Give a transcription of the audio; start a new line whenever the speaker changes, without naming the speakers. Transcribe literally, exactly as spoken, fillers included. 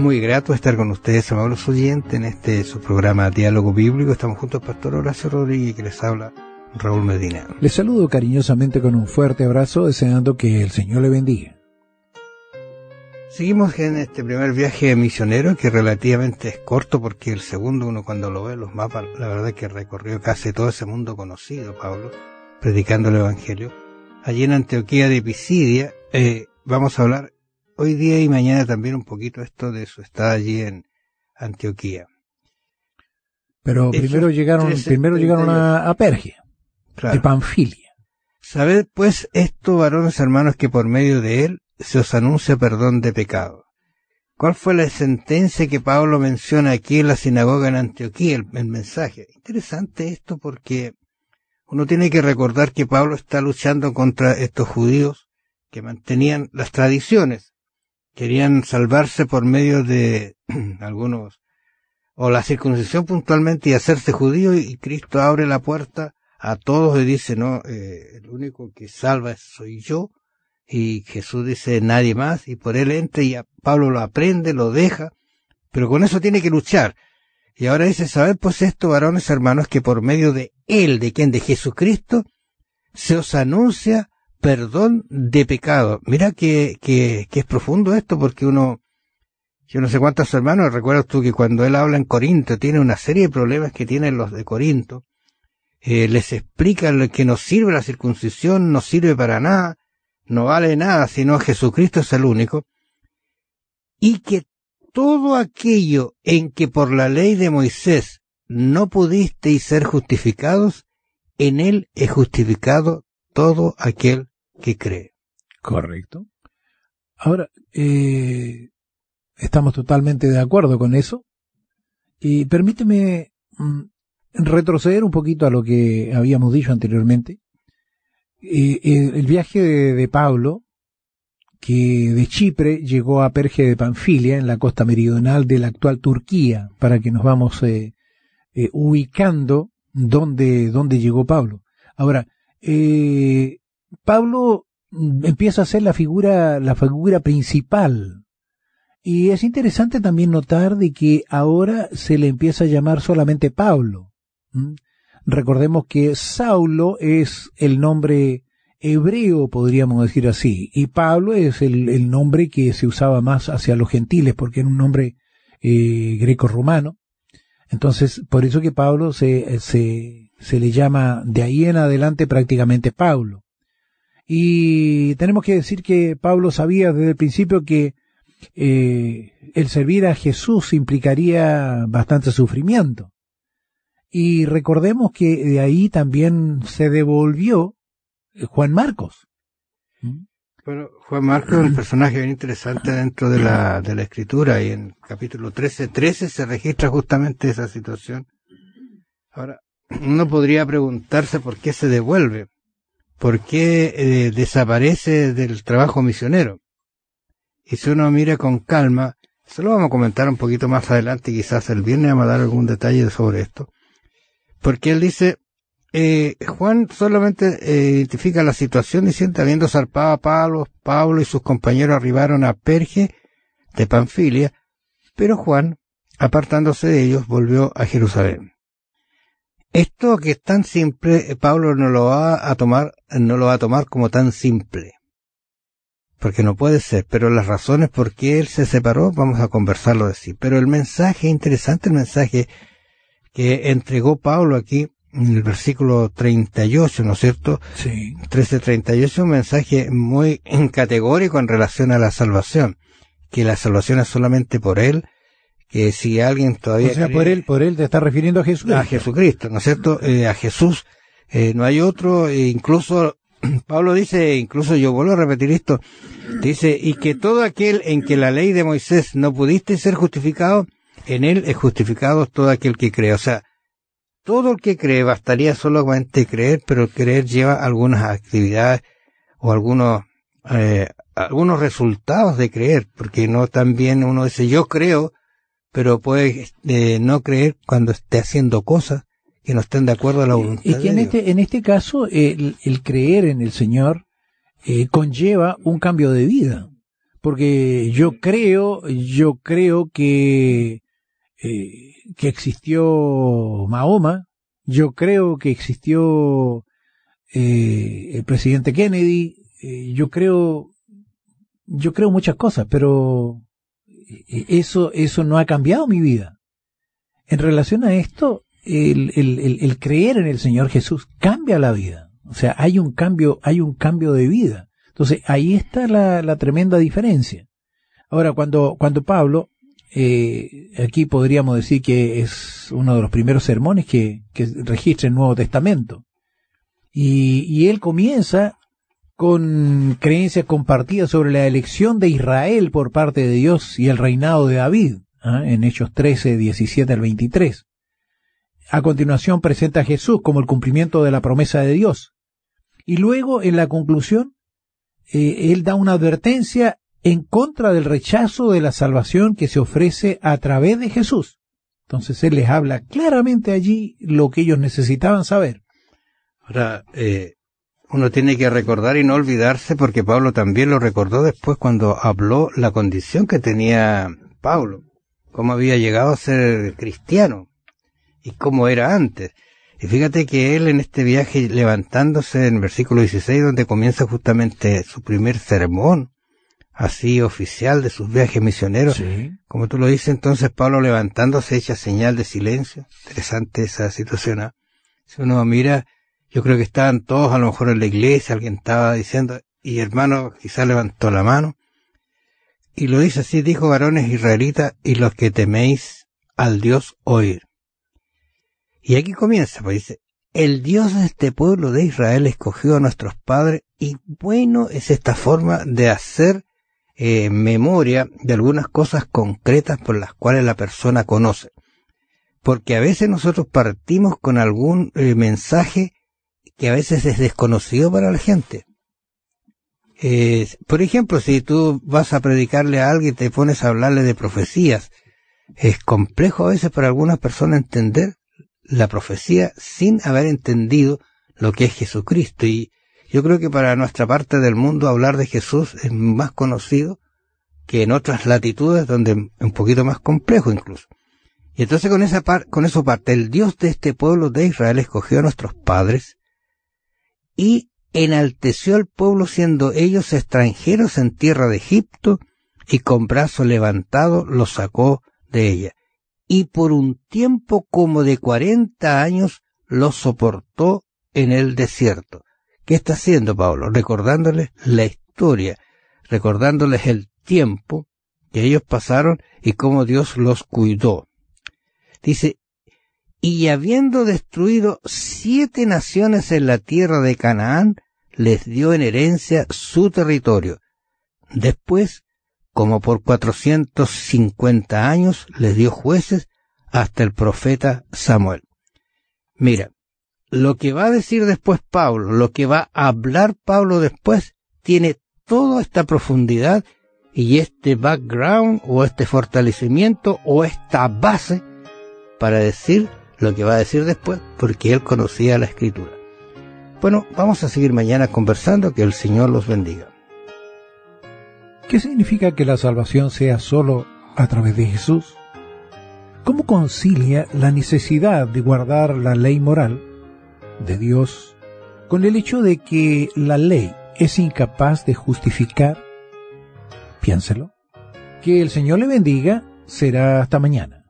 muy grato estar con ustedes, amables oyentes, en este su programa Diálogo Bíblico. Estamos junto al pastor Horacio Rodríguez, que les habla Raúl Medina.
Les saludo cariñosamente con un fuerte abrazo, deseando que el Señor le bendiga.
Seguimos en este primer viaje misionero, que relativamente es corto, porque el segundo, uno cuando lo ve en los mapas, la verdad es que recorrió casi todo ese mundo conocido, Pablo, predicando el Evangelio. Allí en Antioquía de Pisidia, eh, vamos a hablar hoy día y mañana también un poquito esto de su estado allí en Antioquía.
Pero Eso primero llegaron, trece, primero llegaron a, a Perge, claro, de Panfilia.
Sabed pues esto, varones hermanos, que por medio de él se os anuncia perdón de pecado. ¿Cuál fue la sentencia que Pablo menciona aquí en la sinagoga en Antioquía, el, el mensaje? Interesante esto, porque uno tiene que recordar que Pablo está luchando contra estos judíos que mantenían las tradiciones, querían salvarse por medio de algunos, o la circuncisión puntualmente, y hacerse judío, y Cristo abre la puerta a todos y dice, no, eh, el único que salva soy yo. Y Jesús dice nadie más, y por él entra, y a Pablo lo aprende, lo deja, pero con eso tiene que luchar. Y ahora dice, sabed pues esto, varones hermanos, que por medio de él, ¿de quién? De Jesucristo, se os anuncia perdón de pecado. Mira que, que, que es profundo esto, porque uno, yo no sé cuántos hermanos, recuerdas tú que cuando él habla en Corinto, tiene una serie de problemas que tienen los de Corinto, eh, les explica que no sirve la circuncisión, no sirve para nada, no vale nada, sino Jesucristo es el único, y que todo aquello en que por la ley de Moisés no pudisteis ser justificados, en él es justificado todo aquel que cree.
Correcto. Ahora, eh, estamos totalmente de acuerdo con eso, y permíteme mm, retroceder un poquito a lo que habíamos dicho anteriormente. Eh, eh, el viaje de, de Pablo, que de Chipre llegó a Perge de Panfilia, en la costa meridional de la actual Turquía, para que nos vamos eh, eh, ubicando dónde, dónde llegó Pablo. Ahora, eh, Pablo empieza a ser la figura, la figura principal, y es interesante también notar de que ahora se le empieza a llamar solamente Pablo. ¿Mm? Recordemos que Saulo es el nombre hebreo, podríamos decir así, y Pablo es el, el nombre que se usaba más hacia los gentiles, porque era un nombre eh, greco-romano. Entonces, por eso que Pablo se, se, se le llama de ahí en adelante prácticamente Pablo. Y tenemos que decir que Pablo sabía desde el principio que eh, el servir a Jesús implicaría bastante sufrimiento. Y recordemos que de ahí también se devolvió Juan Marcos.
Bueno, Juan Marcos es un personaje bien interesante dentro de la, de la Escritura, y en capítulo trece, trece se registra justamente esa situación. Ahora, uno podría preguntarse por qué se devuelve, por qué eh, desaparece del trabajo misionero. Y si uno mira con calma, eso lo vamos a comentar un poquito más adelante, quizás el viernes vamos a dar algún detalle sobre esto. Porque él dice, eh, Juan solamente eh, identifica la situación diciendo, habiendo zarpado a Pablo, Pablo y sus compañeros arribaron a Perge de Panfilia, pero Juan, apartándose de ellos, volvió a Jerusalén. Esto que es tan simple, Pablo no lo va a tomar, no lo va a tomar como tan simple, porque no puede ser, pero las razones por qué él se separó, vamos a conversarlo de sí. Pero el mensaje, interesante el mensaje que entregó Pablo aquí en el versículo treinta y ocho, ¿no es cierto?
Sí.
trece treinta y ocho, un mensaje muy categórico en relación a la salvación, que la salvación es solamente por él, que si alguien todavía...
O sea,
cree,
por él, por él te está refiriendo a Jesús.
A Jesucristo, ¿no es cierto? Eh, a Jesús, eh, no hay otro, e incluso Pablo dice, incluso yo vuelvo a repetir esto, dice, y que todo aquel en que la ley de Moisés no pudiste ser justificado, en él es justificado todo aquel que cree. O sea, todo el que cree, bastaría solamente creer, pero el creer lleva algunas actividades o algunos eh, algunos resultados de creer, porque no también uno dice yo creo, pero puede eh, no creer cuando esté haciendo cosas que no estén de acuerdo a la voluntad
y que en
de
este
Dios.
en este caso el, el creer en el Señor eh, conlleva un cambio de vida, porque yo creo, yo creo que, eh, que existió Mahoma, yo creo que existió eh, el presidente Kennedy, eh, yo creo, yo creo muchas cosas, pero eso, eso no ha cambiado mi vida. En relación a esto, el, el, el, el creer en el Señor Jesús cambia la vida. O sea, hay un cambio, hay un cambio de vida. Entonces, ahí está la, la tremenda diferencia. Ahora, cuando, cuando Pablo, eh, aquí podríamos decir que es uno de los primeros sermones que, que registra el Nuevo Testamento. Y, y él comienza con creencias compartidas sobre la elección de Israel por parte de Dios y el reinado de David, ¿eh? En Hechos trece, diecisiete al veintitrés. A continuación presenta a Jesús como el cumplimiento de la promesa de Dios. Y luego, en la conclusión, eh, él da una advertencia en contra del rechazo de la salvación que se ofrece a través de Jesús. Entonces él les habla claramente allí lo que ellos necesitaban saber.
Ahora, eh, uno tiene que recordar y no olvidarse, porque Pablo también lo recordó después cuando habló la condición que tenía Pablo, cómo había llegado a ser cristiano y cómo era antes. Y fíjate que él en este viaje, levantándose en el versículo dieciséis, donde comienza justamente su primer sermón, así oficial de sus viajes misioneros,
sí.
Como tú lo dices, entonces Pablo levantándose echa señal de silencio. Interesante esa situación, ¿eh? Si uno mira, yo creo que estaban todos a lo mejor en la iglesia, alguien estaba diciendo, y hermano quizás levantó la mano, y lo dice así: dijo, varones israelitas, y los que teméis al Dios oír. Y aquí comienza, pues dice, el Dios de este pueblo de Israel escogió a nuestros padres, y bueno es esta forma de hacer eh, memoria de algunas cosas concretas por las cuales la persona conoce. Porque a veces nosotros partimos con algún eh, mensaje que a veces es desconocido para la gente. Eh, por ejemplo, si tú vas a predicarle a alguien y te pones a hablarle de profecías, es complejo a veces para algunas personas entender la profecía sin haber entendido lo que es Jesucristo. Y yo creo que para nuestra parte del mundo hablar de Jesús es más conocido que en otras latitudes donde es un poquito más complejo incluso. Y entonces con esa par, con eso parte, el Dios de este pueblo de Israel escogió a nuestros padres y enalteció al pueblo siendo ellos extranjeros en tierra de Egipto, y con brazo levantado los sacó de ella. Y por un tiempo como de cuarenta años los soportó en el desierto. ¿Qué está haciendo Pablo? Recordándoles la historia, recordándoles el tiempo que ellos pasaron y cómo Dios los cuidó. Dice, y habiendo destruido siete naciones en la tierra de Canaán, les dio en herencia su territorio. Después, como por cuatrocientos cincuenta años, les dio jueces hasta el profeta Samuel. Mira, lo que va a decir después Pablo, lo que va a hablar Pablo después, tiene toda esta profundidad y este background o este fortalecimiento o esta base para decir lo que va a decir después, porque él conocía la Escritura. Bueno, vamos a seguir mañana conversando, que el Señor los bendiga.
¿Qué significa que la salvación sea solo a través de Jesús? ¿Cómo concilia la necesidad de guardar la ley moral de Dios con el hecho de que la ley es incapaz de justificar? Piénselo. Que el Señor le bendiga. Será hasta mañana.